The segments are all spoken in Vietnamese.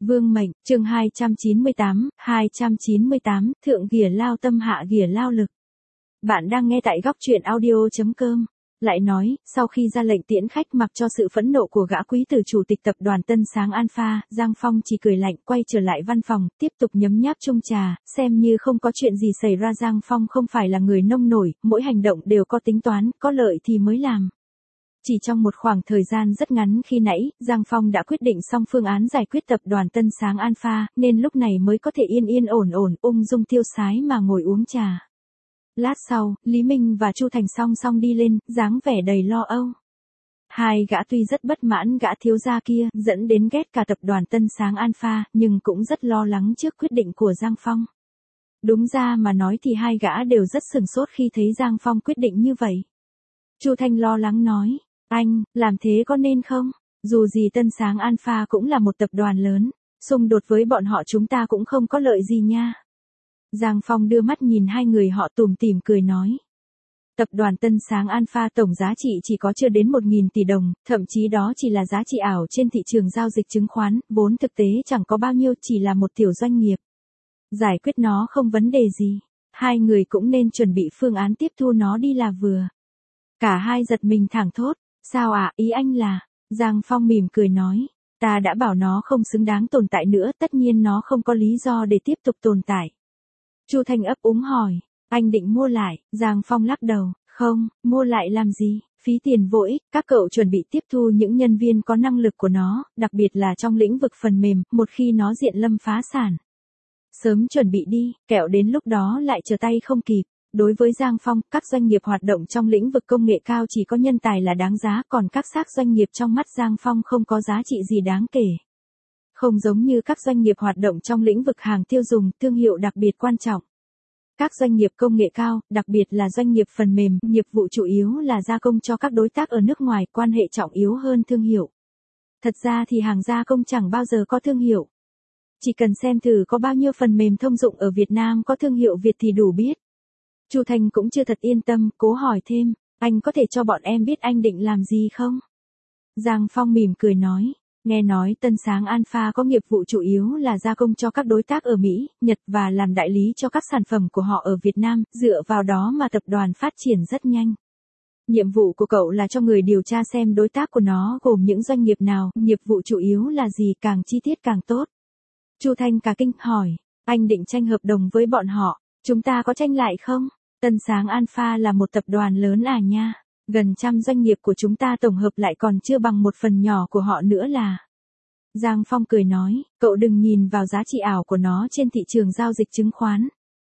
Vương mệnh, chương 298, thượng ghìa lao tâm hạ ghìa lao lực. Bạn đang nghe tại góc truyện audio.com. Lại nói, sau khi ra lệnh tiễn khách mặc cho sự phẫn nộ của gã quý tử chủ tịch tập đoàn Tân Sáng Alpha, Giang Phong chỉ cười lạnh quay trở lại văn phòng, tiếp tục nhấm nháp chung trà, xem như không có chuyện gì xảy ra. Giang Phong không phải là người nông nổi, mỗi hành động đều có tính toán, có lợi thì mới làm. Chỉ trong một khoảng thời gian rất ngắn khi nãy, Giang Phong đã quyết định xong phương án giải quyết tập đoàn Tân Sáng Alpha, nên lúc này mới có thể yên ổn ung dung tiêu sái mà ngồi uống trà. Lát sau, Lý Minh và Chu Thành song song đi lên, dáng vẻ đầy lo âu. Hai gã tuy rất bất mãn gã thiếu gia kia, dẫn đến ghét cả tập đoàn Tân Sáng Alpha, nhưng cũng rất lo lắng trước quyết định của Giang Phong. Đúng ra mà nói thì hai gã đều rất sửng sốt khi thấy Giang Phong quyết định như vậy. Chu Thành lo lắng nói, anh, làm thế có nên không? Dù gì Tân Sáng Alpha cũng là một tập đoàn lớn, xung đột với bọn họ chúng ta cũng không có lợi gì nha. Giang Phong đưa mắt nhìn hai người họ tủm tỉm cười nói. Tập đoàn Tân Sáng Alpha tổng giá trị chỉ có chưa đến 1.000 tỷ đồng, thậm chí đó chỉ là giá trị ảo trên thị trường giao dịch chứng khoán, vốn thực tế chẳng có bao nhiêu, chỉ là một tiểu doanh nghiệp. Giải quyết nó không vấn đề gì, hai người cũng nên chuẩn bị phương án tiếp thu nó đi là vừa. Cả hai giật mình thảng thốt, sao ạ, ý anh là, Giang Phong mỉm cười nói, ta đã bảo nó không xứng đáng tồn tại nữa, tất nhiên nó không có lý do để tiếp tục tồn tại. Chu Thành ấp úng hỏi, anh định mua lại? Giang Phong lắc đầu, không, mua lại làm gì, phí tiền vô ích, các cậu chuẩn bị tiếp thu những nhân viên có năng lực của nó, đặc biệt là trong lĩnh vực phần mềm, một khi nó diện lâm phá sản. Sớm chuẩn bị đi, kẻo đến lúc đó lại trở tay không kịp. Đối với Giang Phong, các doanh nghiệp hoạt động trong lĩnh vực công nghệ cao chỉ có nhân tài là đáng giá, còn các xác doanh nghiệp trong mắt Giang Phong không có giá trị gì đáng kể. Không giống như các doanh nghiệp hoạt động trong lĩnh vực hàng tiêu dùng, thương hiệu đặc biệt quan trọng. Các doanh nghiệp công nghệ cao, đặc biệt là doanh nghiệp phần mềm, nghiệp vụ chủ yếu là gia công cho các đối tác ở nước ngoài, quan hệ trọng yếu hơn thương hiệu. Thật ra thì hàng gia công chẳng bao giờ có thương hiệu. Chỉ cần xem thử có bao nhiêu phần mềm thông dụng ở Việt Nam có thương hiệu Việt thì đủ biết. Chu Thành cũng chưa thật yên tâm, cố hỏi thêm, anh có thể cho bọn em biết anh định làm gì không? Giang Phong mỉm cười nói, nghe nói Tân Sáng Alpha có nghiệp vụ chủ yếu là gia công cho các đối tác ở Mỹ, Nhật và làm đại lý cho các sản phẩm của họ ở Việt Nam, dựa vào đó mà tập đoàn phát triển rất nhanh. Nhiệm vụ của cậu là cho người điều tra xem đối tác của nó gồm những doanh nghiệp nào, nghiệp vụ chủ yếu là gì, càng chi tiết càng tốt. Chu Thành cả kinh hỏi, anh định tranh hợp đồng với bọn họ, chúng ta có tranh lại không? Tân Sáng Alpha là một tập đoàn lớn à nha, gần trăm doanh nghiệp của chúng ta tổng hợp lại còn chưa bằng một phần nhỏ của họ nữa là. Giang Phong cười nói, cậu đừng nhìn vào giá trị ảo của nó trên thị trường giao dịch chứng khoán.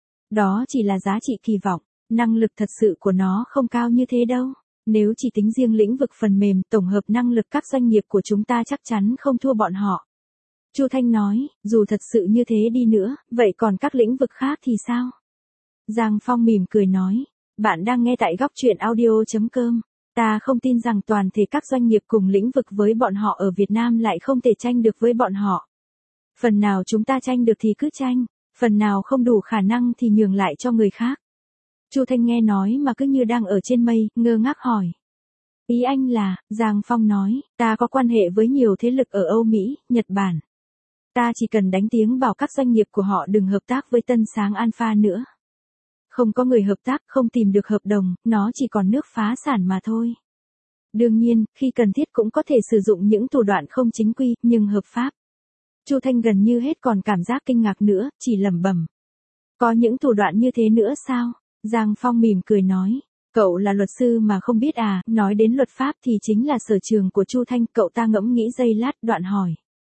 Đó chỉ là giá trị kỳ vọng, năng lực thật sự của nó không cao như thế đâu. Nếu chỉ tính riêng lĩnh vực phần mềm, tổng hợp năng lực các doanh nghiệp của chúng ta chắc chắn không thua bọn họ. Chu Thành nói, dù thật sự như thế đi nữa, vậy còn các lĩnh vực khác thì sao? Giang Phong mỉm cười nói, bạn đang nghe tại góc truyện audio.com. Ta không tin rằng toàn thể các doanh nghiệp cùng lĩnh vực với bọn họ ở Việt Nam lại không thể tranh được với bọn họ. Phần nào chúng ta tranh được thì cứ tranh, phần nào không đủ khả năng thì nhường lại cho người khác. Chu Thành nghe nói mà cứ như đang ở trên mây, ngơ ngác hỏi. Ý anh là, Giang Phong nói, ta có quan hệ với nhiều thế lực ở Âu Mỹ, Nhật Bản. Ta chỉ cần đánh tiếng bảo các doanh nghiệp của họ đừng hợp tác với Tân Sáng Alpha nữa. Không có người hợp tác, không tìm được hợp đồng, nó chỉ còn nước phá sản mà thôi. Đương nhiên, khi cần thiết cũng có thể sử dụng những thủ đoạn không chính quy, nhưng hợp pháp. Chu Thành gần như hết còn cảm giác kinh ngạc nữa, chỉ lẩm bẩm. Có những thủ đoạn như thế nữa sao? Giang Phong mỉm cười nói. Cậu là luật sư mà không biết à, nói đến luật pháp thì chính là sở trường của Chu Thành, cậu ta ngẫm nghĩ giây lát, đoạn hỏi.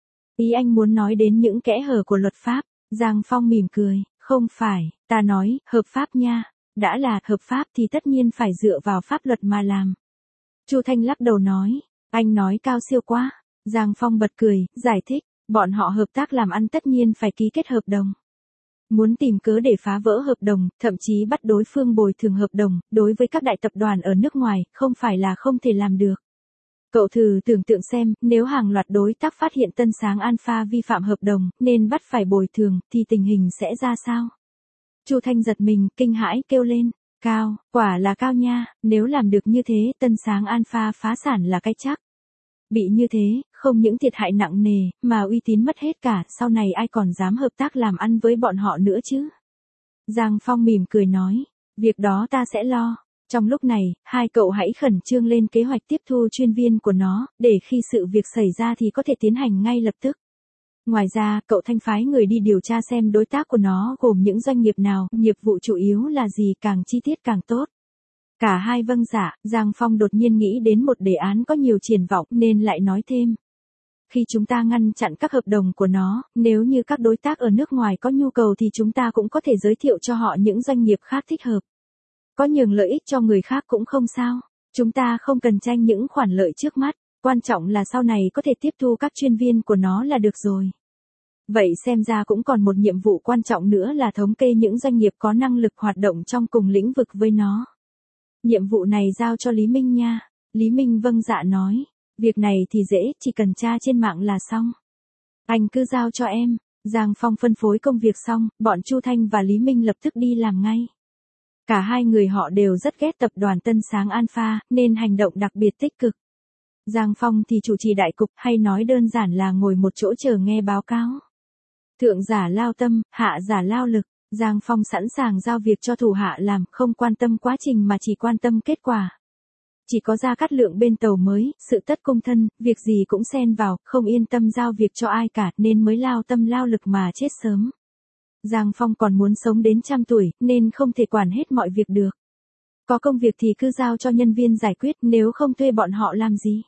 Ý anh muốn nói đến những kẽ hở của luật pháp? Giang Phong mỉm cười. Không phải, ta nói, hợp pháp nha. Đã là hợp pháp thì tất nhiên phải dựa vào pháp luật mà làm. Chu Thành lắc đầu nói, anh nói cao siêu quá. Giang Phong bật cười, giải thích, bọn họ hợp tác làm ăn tất nhiên phải ký kết hợp đồng. Muốn tìm cớ để phá vỡ hợp đồng, thậm chí bắt đối phương bồi thường hợp đồng, đối với các đại tập đoàn ở nước ngoài, không phải là không thể làm được. Cậu thử tưởng tượng xem, nếu hàng loạt đối tác phát hiện Tân Sáng Alpha vi phạm hợp đồng, nên bắt phải bồi thường, thì tình hình sẽ ra sao? Chu Thành giật mình, kinh hãi kêu lên, cao, quả là cao nha, nếu làm được như thế, Tân Sáng Alpha phá sản là cái chắc. Bị như thế, không những thiệt hại nặng nề, mà uy tín mất hết cả, sau này ai còn dám hợp tác làm ăn với bọn họ nữa chứ? Giang Phong mỉm cười nói, việc đó ta sẽ lo. Trong lúc này, hai cậu hãy khẩn trương lên kế hoạch tiếp thu chuyên viên của nó, để khi sự việc xảy ra thì có thể tiến hành ngay lập tức. Ngoài ra, cậu Thanh phái người đi điều tra xem đối tác của nó gồm những doanh nghiệp nào, nghiệp vụ chủ yếu là gì, càng chi tiết càng tốt. Cả hai vâng dạ, Giang Phong đột nhiên nghĩ đến một đề án có nhiều triển vọng nên lại nói thêm. Khi chúng ta ngăn chặn các hợp đồng của nó, nếu như các đối tác ở nước ngoài có nhu cầu thì chúng ta cũng có thể giới thiệu cho họ những doanh nghiệp khác thích hợp. Có nhường lợi ích cho người khác cũng không sao. Chúng ta không cần tranh những khoản lợi trước mắt, quan trọng là sau này có thể tiếp thu các chuyên viên của nó là được rồi. Vậy xem ra cũng còn một nhiệm vụ quan trọng nữa là thống kê những doanh nghiệp có năng lực hoạt động trong cùng lĩnh vực với nó. Nhiệm vụ này giao cho Lý Minh nha. Lý Minh vâng dạ nói. Việc này thì dễ, chỉ cần tra trên mạng là xong. Anh cứ giao cho em. Giang Phong phân phối công việc xong, bọn Chu Thanh và Lý Minh lập tức đi làm ngay. Cả hai người họ đều rất ghét tập đoàn Tân Sáng Alpha, nên hành động đặc biệt tích cực. Giang Phong thì chủ trì đại cục, hay nói đơn giản là ngồi một chỗ chờ nghe báo cáo. Thượng giả lao tâm, hạ giả lao lực. Giang Phong sẵn sàng giao việc cho thủ hạ làm, không quan tâm quá trình mà chỉ quan tâm kết quả. Chỉ có Gia Cát Lượng bên tàu mới, sự tất cung thân, việc gì cũng xen vào, không yên tâm giao việc cho ai cả nên mới lao tâm lao lực mà chết sớm. Giang Phong còn muốn sống đến 100 tuổi, nên không thể quản hết mọi việc được. Có công việc thì cứ giao cho nhân viên giải quyết, nếu không thuê bọn họ làm gì.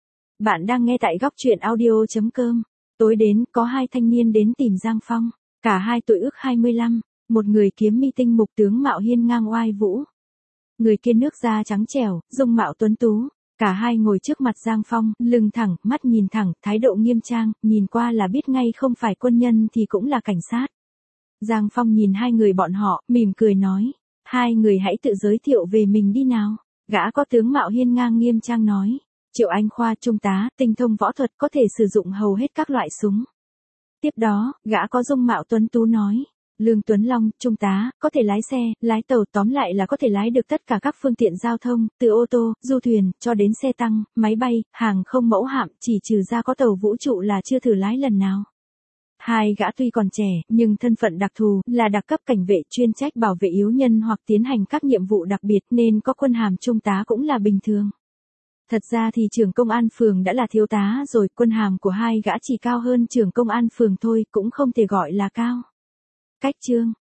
Bạn đang nghe tại góc truyện audio.com. Tối đến, có hai thanh niên đến tìm Giang Phong. Cả hai tuổi ước 25, một người kiếm mi tinh mục tướng mạo hiên ngang oai vũ. Người kia nước da trắng trẻo, dung mạo tuấn tú. Cả hai ngồi trước mặt Giang Phong, lưng thẳng, mắt nhìn thẳng, thái độ nghiêm trang, nhìn qua là biết ngay không phải quân nhân thì cũng là cảnh sát. Giang Phong nhìn hai người bọn họ, mỉm cười nói. Hai người hãy tự giới thiệu về mình đi nào. Gã có tướng mạo hiên ngang nghiêm trang nói. Triệu Anh Khoa, trung tá, tinh thông võ thuật, có thể sử dụng hầu hết các loại súng. Tiếp đó, gã có dung mạo tuấn tú nói. Lương Tuấn Long, trung tá, có thể lái xe, lái tàu, tóm lại là có thể lái được tất cả các phương tiện giao thông, từ ô tô, du thuyền, cho đến xe tăng, máy bay, hàng không mẫu hạm, chỉ trừ ra có tàu vũ trụ là chưa thử lái lần nào. Hai gã tuy còn trẻ, nhưng thân phận đặc thù, là đặc cấp cảnh vệ chuyên trách bảo vệ yếu nhân hoặc tiến hành các nhiệm vụ đặc biệt nên có quân hàm trung tá cũng là bình thường. Thật ra thì trưởng công an phường đã là thiếu tá rồi, quân hàm của hai gã chỉ cao hơn trưởng công an phường thôi, cũng không thể gọi là cao. Cách chương